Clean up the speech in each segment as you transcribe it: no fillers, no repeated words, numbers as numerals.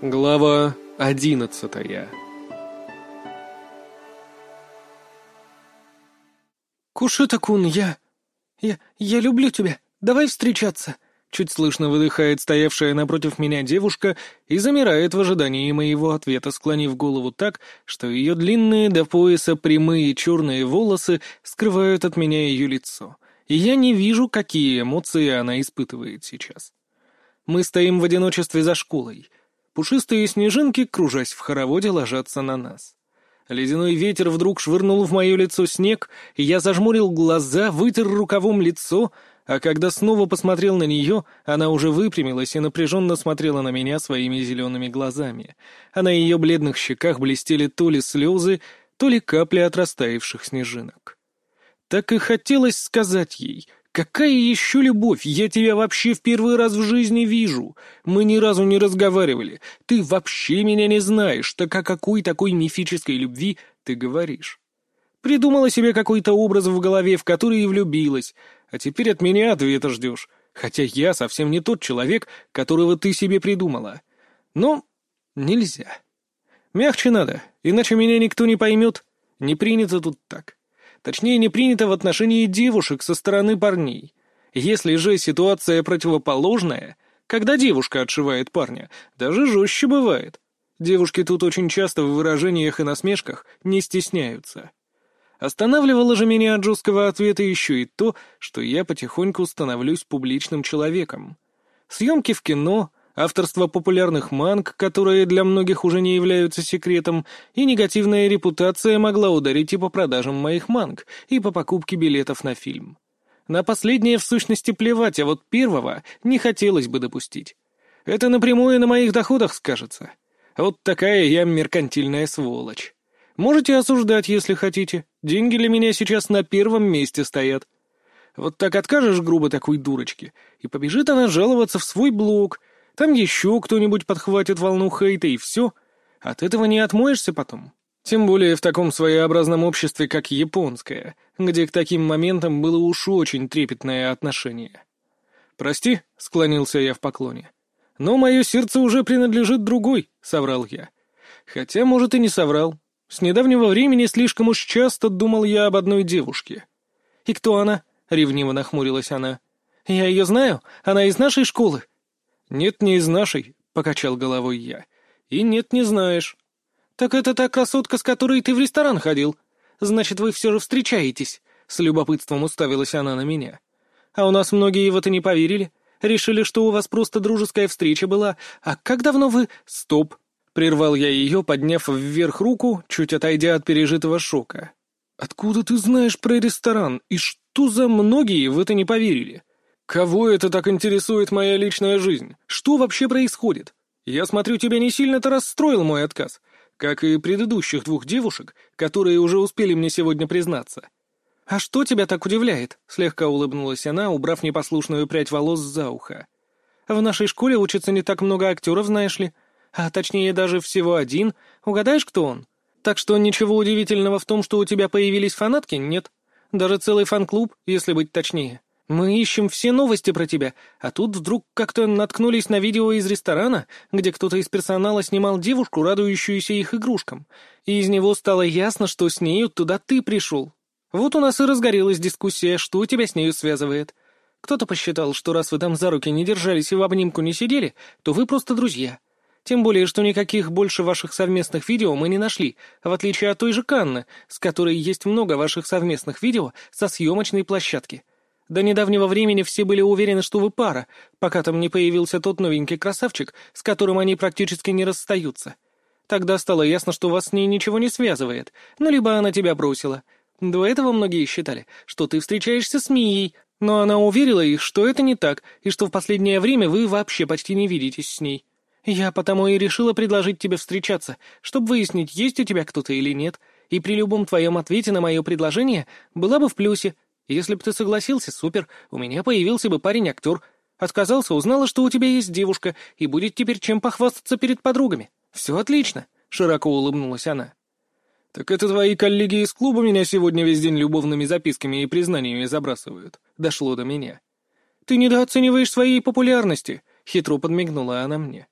Глава 11. «Кушита-кун, я люблю тебя. Давай встречаться!» Чуть слышно выдыхает стоявшая напротив меня девушка и замирает в ожидании моего ответа, склонив голову так, что ее длинные до пояса прямые черные волосы скрывают от меня ее лицо, и я не вижу, какие эмоции она испытывает сейчас. Мы стоим в одиночестве за школой. Пушистые снежинки, кружась в хороводе, ложатся на нас. Ледяной ветер вдруг швырнул в мое лицо снег, и я зажмурил глаза, вытер рукавом лицо, а когда снова посмотрел на нее, она уже выпрямилась и напряженно смотрела на меня своими зелеными глазами, а на ее бледных щеках блестели то ли слезы, то ли капли от растаявших снежинок. Так и хотелось сказать ей: «Какая еще любовь? Я тебя вообще в первый раз в жизни вижу. Мы ни разу не разговаривали. Ты вообще меня не знаешь. Так о какой такой мифической любви ты говоришь? Придумала себе какой-то образ в голове, в который и влюбилась, а теперь от меня ответа ждешь. Хотя я совсем не тот человек, которого ты себе придумала. Но нельзя. Мягче надо, иначе меня никто не поймет. Не принято тут так». Точнее, не принято в отношении девушек со стороны парней. Если же ситуация противоположная, когда девушка отшивает парня, даже жестче бывает. Девушки тут очень часто в выражениях и насмешках не стесняются. Останавливало же меня от жесткого ответа еще и то, что я потихоньку становлюсь публичным человеком. Съемки в кино, авторство популярных манг, которые для многих уже не являются секретом, и негативная репутация могла ударить и по продажам моих манг, и по покупке билетов на фильм. На последнее в сущности плевать, а вот первого не хотелось бы допустить. Это напрямую на моих доходах скажется. Вот такая я меркантильная сволочь. Можете осуждать, если хотите. Деньги для меня сейчас на первом месте стоят. Вот так откажешь грубо такой дурочке, и побежит она жаловаться в свой блог. Там еще кто-нибудь подхватит волну хейта, и все. От этого не отмоешься потом. Тем более в таком своеобразном обществе, как японское, где к таким моментам было уж очень трепетное отношение. «Прости», — склонился я в поклоне, — «но мое сердце уже принадлежит другой», — соврал я. Хотя, может, и не соврал. С недавнего времени слишком уж часто думал я об одной девушке. «И кто она?» — ревниво нахмурилась она. «Я ее знаю. Она из нашей школы». «Нет, не из нашей», — покачал головой я. «И нет, не знаешь». «Так это та красотка, с которой ты в ресторан ходил. Значит, вы все же встречаетесь», — с любопытством уставилась она на меня. «А у нас многие в это не поверили. Решили, что у вас просто дружеская встреча была. А как давно вы...» «Стоп», — прервал я ее, подняв вверх руку, чуть отойдя от пережитого шока. «Откуда ты знаешь про ресторан? И что за многие в это не поверили? Кого это так интересует моя личная жизнь? Что вообще происходит? Я смотрю, тебя не сильно-то расстроил мой отказ, как и предыдущих двух девушек, которые уже успели мне сегодня признаться». «А что тебя так удивляет?» — слегка улыбнулась она, убрав непослушную прядь волос за ухо. «В нашей школе учится не так много актеров, знаешь ли. А точнее, даже всего один. Угадаешь, кто он? Так что ничего удивительного в том, что у тебя появились фанатки, нет. Даже целый фан-клуб, если быть точнее. Мы ищем все новости про тебя, а тут вдруг как-то наткнулись на видео из ресторана, где кто-то из персонала снимал девушку, радующуюся их игрушкам. И из него стало ясно, что с нею туда ты пришел. Вот у нас и разгорелась дискуссия, что тебя с нею связывает. Кто-то посчитал, что раз вы там за руки не держались и в обнимку не сидели, то вы просто друзья. Тем более, что никаких больше ваших совместных видео мы не нашли, в отличие от той же Канны, с которой есть много ваших совместных видео со съемочной площадки. До недавнего времени все были уверены, что вы пара, пока там не появился тот новенький красавчик, с которым они практически не расстаются. Тогда стало ясно, что вас с ней ничего не связывает, ну либо она тебя бросила. До этого многие считали, что ты встречаешься с Мией, но она уверила их, что это не так, и что в последнее время вы вообще почти не видитесь с ней. Я потому и решила предложить тебе встречаться, чтобы выяснить, есть у тебя кто-то или нет, и при любом твоем ответе на мое предложение была бы в плюсе. Если бы ты согласился, супер, у меня появился бы парень-актер. Отказался, узнала, что у тебя есть девушка, и будет теперь чем похвастаться перед подругами. Все отлично», — широко улыбнулась она. «Так это твои коллеги из клуба меня сегодня весь день любовными записками и признаниями забрасывают?» Дошло до меня. «Ты недооцениваешь своей популярности», — хитро подмигнула она мне.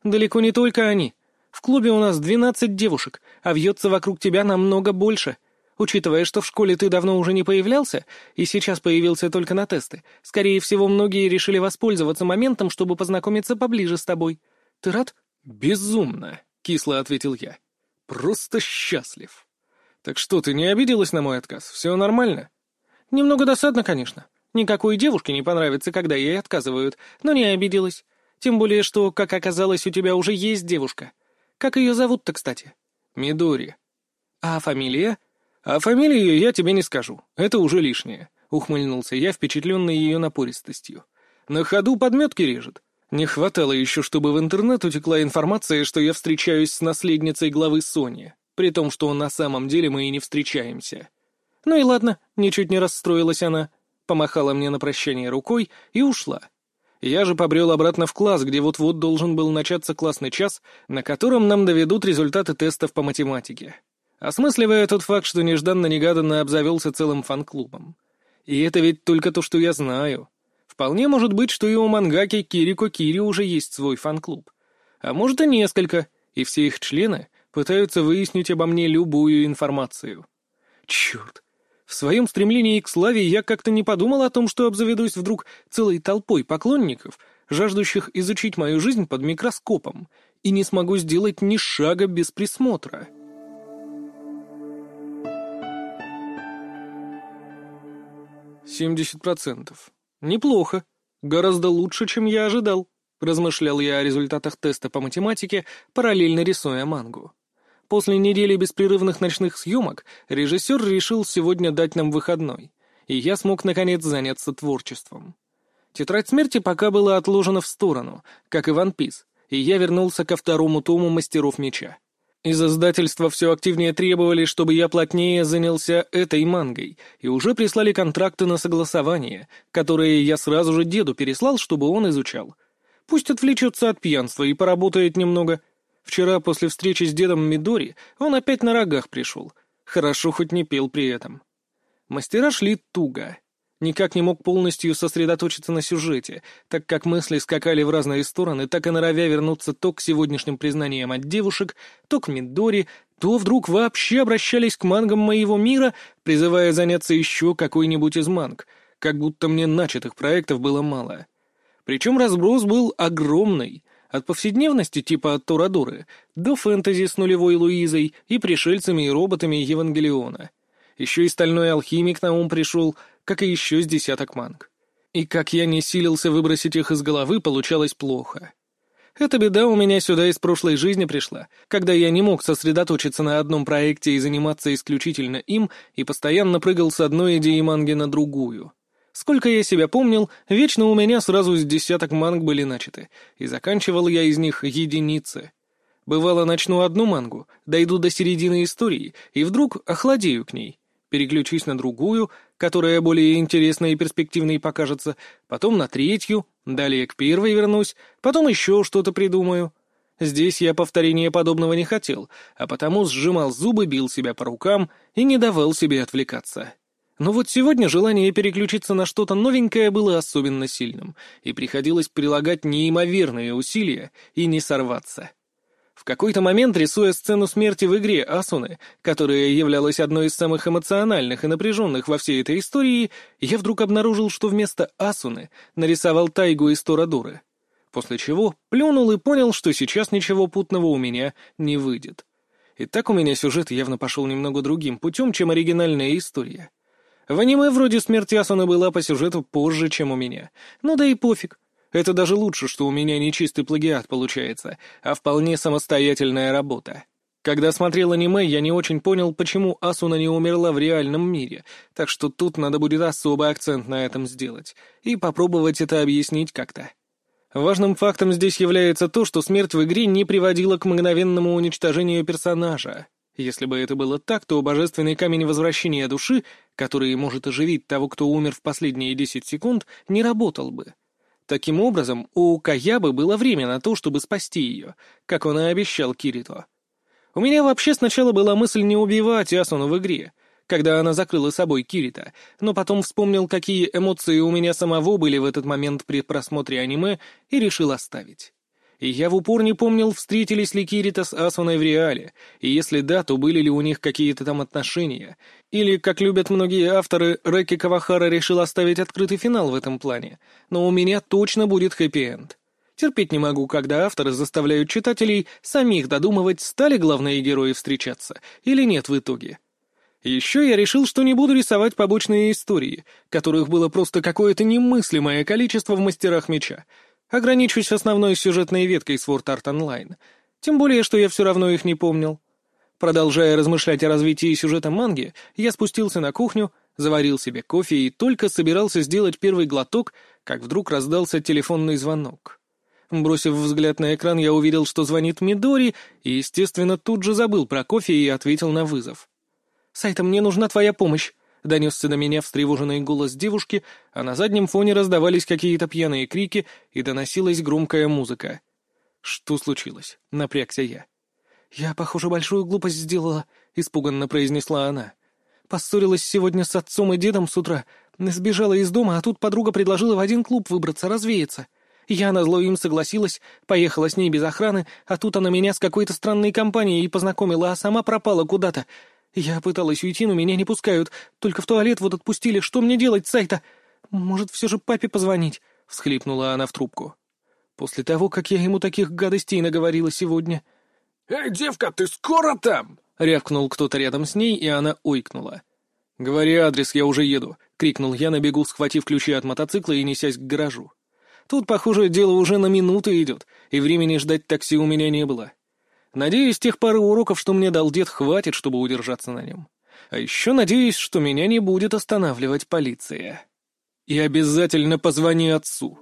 Далеко не только они. В клубе у нас 12 девушек, а вьется вокруг тебя намного больше. Учитывая, что в школе ты давно уже не появлялся, и сейчас появился только на тесты, скорее всего, многие решили воспользоваться моментом, чтобы познакомиться поближе с тобой. Ты рад?» «Безумно», — кисло ответил я. «Просто счастлив». «Так что, ты не обиделась на мой отказ? Все нормально?» «Немного досадно, конечно. Никакой девушке не понравится, когда ей отказывают, но не обиделась. Тем более, что, как оказалось, у тебя уже есть девушка. Как ее зовут-то, кстати?» «Мидори». «А фамилия?» «А фамилию я тебе не скажу. Это уже лишнее», — ухмыльнулся я, впечатленный ее напористостью. «На ходу подметки режет. Не хватало еще, чтобы в интернет утекла информация, что я встречаюсь с наследницей главы Сони, при том, что на самом деле мы и не встречаемся». «Ну и ладно», — ничуть не расстроилась она, помахала мне на прощание рукой и ушла. Я же побрел обратно в класс, где вот-вот должен был начаться классный час, на котором нам доведут результаты тестов по математике, осмысливая тот факт, что нежданно-негаданно обзавелся целым фан-клубом. И это ведь только то, что я знаю. Вполне может быть, что и у мангаки Кирико Кири уже есть свой фан-клуб. А может и несколько, и все их члены пытаются выяснить обо мне любую информацию. Черт! В своем стремлении к славе я как-то не подумал о том, что обзаведусь вдруг целой толпой поклонников, жаждущих изучить мою жизнь под микроскопом, и не смогу сделать ни шага без присмотра. «70%. Неплохо. Гораздо лучше, чем я ожидал», — размышлял я о результатах теста по математике, параллельно рисуя мангу. После недели беспрерывных ночных съемок режиссер решил сегодня дать нам выходной, и я смог, наконец, заняться творчеством. «Тетрадь смерти» пока была отложена в сторону, как и «Ван Пис», и я вернулся ко второму тому «Мастеров меча». Из издательства все активнее требовали, чтобы я плотнее занялся этой мангой, и уже прислали контракты на согласование, которые я сразу же деду переслал, чтобы он изучал. Пусть отвлечется от пьянства и поработает немного. Вчера после встречи с дедом Мидори он опять на рогах пришел. Хорошо, хоть не пел при этом. Мастера шли туго. Никак не мог полностью сосредоточиться на сюжете, так как мысли скакали в разные стороны, так и норовя вернуться то к сегодняшним признаниям от девушек, то к Мидори, то вдруг вообще обращались к мангам моего мира, призывая заняться еще какой-нибудь из манг, как будто мне начатых проектов было мало. Причем разброс был огромный. От повседневности типа Торадоры до фэнтези с нулевой Луизой и пришельцами и роботами Евангелиона. Еще и Стальной Алхимик на ум пришел, как и еще с десяток манг. И как я не силился выбросить их из головы, получалось плохо. Эта беда у меня сюда из прошлой жизни пришла, когда я не мог сосредоточиться на одном проекте и заниматься исключительно им, и постоянно прыгал с одной идеи манги на другую. Сколько я себя помнил, вечно у меня сразу с десяток манг были начаты, и заканчивал я из них единицы. Бывало, начну одну мангу, дойду до середины истории, и вдруг охладею к ней, переключусь на другую, которая более интересной и перспективной покажется, потом на третью, далее к первой вернусь, потом еще что-то придумаю. Здесь я повторения подобного не хотел, а потому сжимал зубы, бил себя по рукам и не давал себе отвлекаться. Но вот сегодня желание переключиться на что-то новенькое было особенно сильным, и приходилось прилагать неимоверные усилия и не сорваться. В какой-то момент, рисуя сцену смерти в игре Асуны, которая являлась одной из самых эмоциональных и напряженных во всей этой истории, я вдруг обнаружил, что вместо Асуны нарисовал Тайгу из Торадоры. После чего плюнул и понял, что сейчас ничего путного у меня не выйдет. И так у меня сюжет явно пошел немного другим путем, чем оригинальная история. В аниме вроде смерть Асуны была по сюжету позже, чем у меня. Ну да и пофиг. Это даже лучше, что у меня не чистый плагиат получается, а вполне самостоятельная работа. Когда смотрел аниме, я не очень понял, почему Асуна не умерла в реальном мире, так что тут надо будет особый акцент на этом сделать и попробовать это объяснить как-то. Важным фактом здесь является то, что смерть в игре не приводила к мгновенному уничтожению персонажа. Если бы это было так, то божественный камень возвращения души, который может оживить того, кто умер в последние 10 секунд, не работал бы. Таким образом, у Каябы было время на то, чтобы спасти ее, как он и обещал Кирито. У меня вообще сначала была мысль не убивать Асуну в игре, когда она закрыла собой Кирита, но потом вспомнил, какие эмоции у меня самого были в этот момент при просмотре аниме, и решил оставить. И я в упор не помнил, встретились ли Кирита с Асуной в реале, и если да, то были ли у них какие-то там отношения. Или, как любят многие авторы, Рэки Кавахара решил оставить открытый финал в этом плане. Но у меня точно будет хэппи-энд. Терпеть не могу, когда авторы заставляют читателей самих додумывать, стали главные герои встречаться или нет в итоге. Еще я решил, что не буду рисовать побочные истории, которых было просто какое-то немыслимое количество в «Мастерах меча». Ограничусь основной сюжетной веткой Sword Art Online. Тем более, что я все равно их не помнил. Продолжая размышлять о развитии сюжета манги, я спустился на кухню, заварил себе кофе и только собирался сделать первый глоток, как вдруг раздался телефонный звонок. Бросив взгляд на экран, я увидел, что звонит Мидори, и, естественно, тут же забыл про кофе и ответил на вызов. «Сайта, мне нужна твоя помощь», — донесся до меня встревоженный голос девушки, а на заднем фоне раздавались какие-то пьяные крики и доносилась громкая музыка. «Что случилось?» — напрягся я. «Я, похоже, большую глупость сделала», — испуганно произнесла она. «Поссорилась сегодня с отцом и дедом с утра, сбежала из дома, а тут подруга предложила в один клуб выбраться, развеяться. Я назло им согласилась, поехала с ней без охраны, а тут она меня с какой-то странной компанией познакомила, а сама пропала куда-то. Я пыталась уйти, но меня не пускают. Только в туалет вот отпустили. Что мне делать, Сайта? Может, все же папе позвонить?» — всхлипнула она в трубку. «После того, как я ему таких гадостей наговорила сегодня». «Эй, девка, ты скоро там?» — рявкнул кто-то рядом с ней, и она ойкнула. «Говори адрес, я уже еду», — крикнул я на бегу, схватив ключи от мотоцикла и несясь к гаражу. Тут, похоже, дело уже на минуты идет, и времени ждать такси у меня не было. Надеюсь, тех пары уроков, что мне дал дед, хватит, чтобы удержаться на нем. А еще надеюсь, что меня не будет останавливать полиция. И обязательно позвони отцу.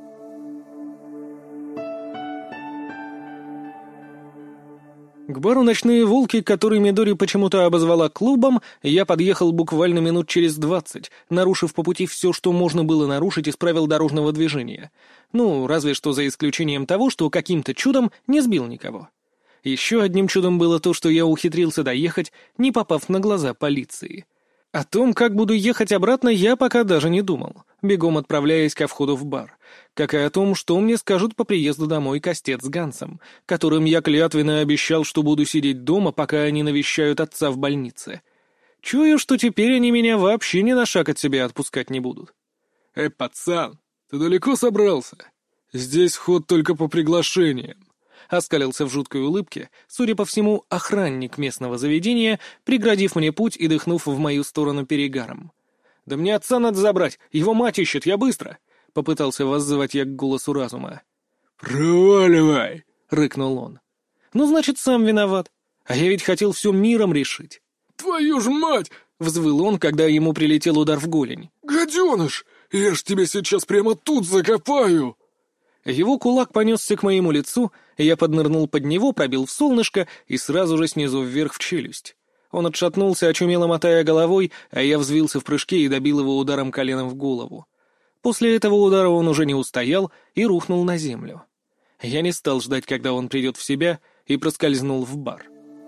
К бару «Ночные волки», который Мидори почему-то обозвала клубом, я подъехал буквально минут через 20, нарушив по пути все, что можно было нарушить из правил дорожного движения. Ну, разве что за исключением того, что каким-то чудом не сбил никого. Еще одним чудом было то, что я ухитрился доехать, не попав на глаза полиции. О том, как буду ехать обратно, я пока даже не думал, бегом отправляясь ко входу в бар. Как и о том, что мне скажут по приезду домой Костец с Гансом, которым я клятвенно обещал, что буду сидеть дома, пока они навещают отца в больнице. Чую, что теперь они меня вообще ни на шаг от себя отпускать не будут. Пацан, ты далеко собрался? Здесь ход только по приглашениям». Оскалился в жуткой улыбке, судя по всему, охранник местного заведения, преградив мне путь и дыхнув в мою сторону перегаром. «Да мне отца надо забрать, его мать ищет, я быстро!» — попытался воззвать я к голосу разума. «Проваливай!» — рыкнул он. «Ну, значит, сам виноват. А я ведь хотел все миром решить». «Твою ж мать!» — взвыл он, когда ему прилетел удар в голень. «Гаденыш! Я ж тебя сейчас прямо тут закопаю!» Его кулак понесся к моему лицу, я поднырнул под него, пробил в солнышко и сразу же снизу вверх в челюсть. Он отшатнулся, очумело мотая головой, а я взвился в прыжке и добил его ударом коленом в голову. После этого удара он уже не устоял и рухнул на землю. Я не стал ждать, когда он придет в себя, и проскользнул в бар.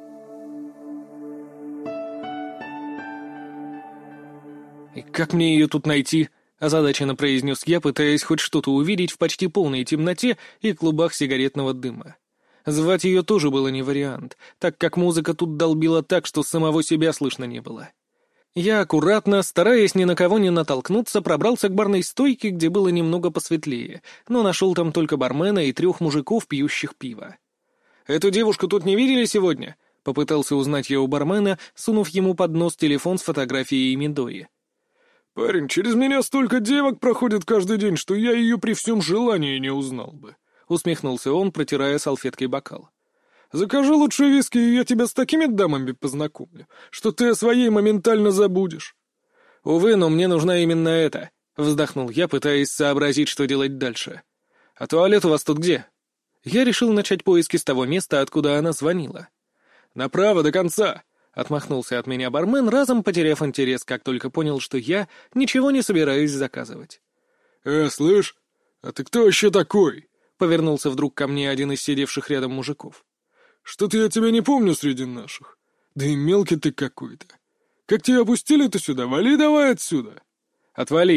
«И как мне ее тут найти?» — озадаченно произнес я, пытаясь хоть что-то увидеть в почти полной темноте и клубах сигаретного дыма. Звать ее тоже было не вариант, так как музыка тут долбила так, что самого себя слышно не было. Я аккуратно, стараясь ни на кого не натолкнуться, пробрался к барной стойке, где было немного посветлее, но нашел там только бармена и 3 мужиков, пьющих пиво. «Эту девушку тут не видели сегодня?» — попытался узнать я у бармена, сунув ему под нос телефон с фотографией Мидори. «Парень, через меня столько девок проходит каждый день, что я ее при всем желании не узнал бы», — усмехнулся он, протирая салфеткой бокал. «Закажи лучше виски, и я тебя с такими дамами познакомлю, что ты о своей моментально забудешь». «Увы, но мне нужна именно эта», — вздохнул я, пытаясь сообразить, что делать дальше. «А туалет у вас тут где?» Я решил начать поиски с того места, откуда она звонила. «Направо до конца», — отмахнулся от меня бармен, разом потеряв интерес, как только понял, что я ничего не собираюсь заказывать. Слышь, а ты кто еще такой?» — повернулся вдруг ко мне один из сидевших рядом мужиков. «Что-то я тебя не помню среди наших. Да и мелкий ты какой-то. Как тебя опустили-то сюда? Вали давай отсюда!» «Отвали!» —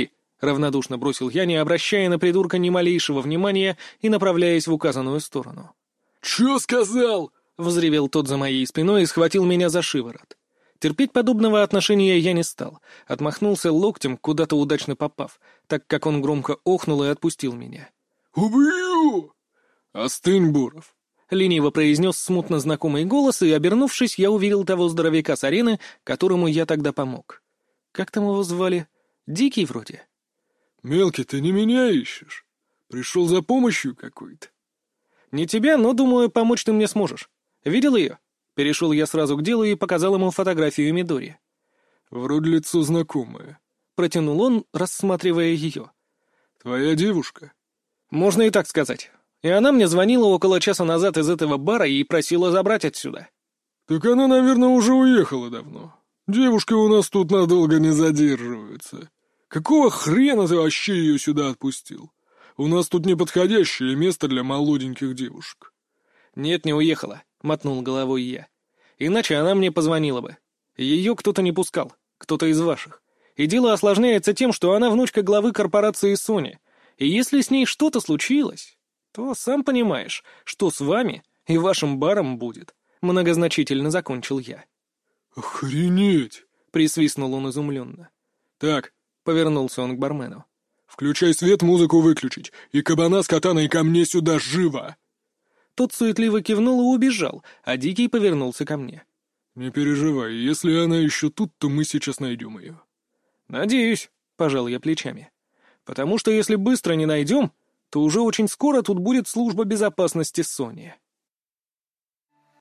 равнодушно бросил я, не обращая на придурка ни малейшего внимания и направляясь в указанную сторону. «Чё сказал?» — взревел тот за моей спиной и схватил меня за шиворот. Терпеть подобного отношения я не стал, отмахнулся локтем, куда-то удачно попав, так как он громко охнул и отпустил меня. «Убью!» «Остынь, Буров!» — лениво произнес смутно знакомый голос, и, обернувшись, я увидел того здоровяка с арены, которому я тогда помог. Как там его звали? Дикий вроде. «Мелкий, ты не меня ищешь? Пришел за помощью какой-то?» «Не тебя, но, думаю, помочь ты мне сможешь. Видел ее?» Перешел я сразу к делу и показал ему фотографию Мидори. «Вроде лицо знакомое», — протянул он, рассматривая ее. «Твоя девушка?» «Можно и так сказать. И она мне звонила около часа назад из этого бара и просила забрать отсюда». «Так она, наверное, уже уехала давно. Девушки у нас тут надолго не задерживаются. Какого хрена ты вообще ее сюда отпустил? У нас тут неподходящее место для молоденьких девушек». «Нет, не уехала», — мотнул головой я. «Иначе она мне позвонила бы. Ее кто-то не пускал, кто-то из ваших. И дело осложняется тем, что она внучка главы корпорации Sony. И если с ней что-то случилось, то сам понимаешь, что с вами и вашим баром будет». Многозначительно закончил я. «Охренеть!» — присвистнул он изумленно. «Так», — повернулся он к бармену. «Включай свет, музыку выключить, и кабана с катаной ко мне сюда живо!» Тот суетливо кивнул и убежал, а Дикий повернулся ко мне. «Не переживай, если она еще тут, то мы сейчас найдем ее». «Надеюсь», — пожал я плечами. «Потому что если быстро не найдем, то уже очень скоро тут будет служба безопасности Sony».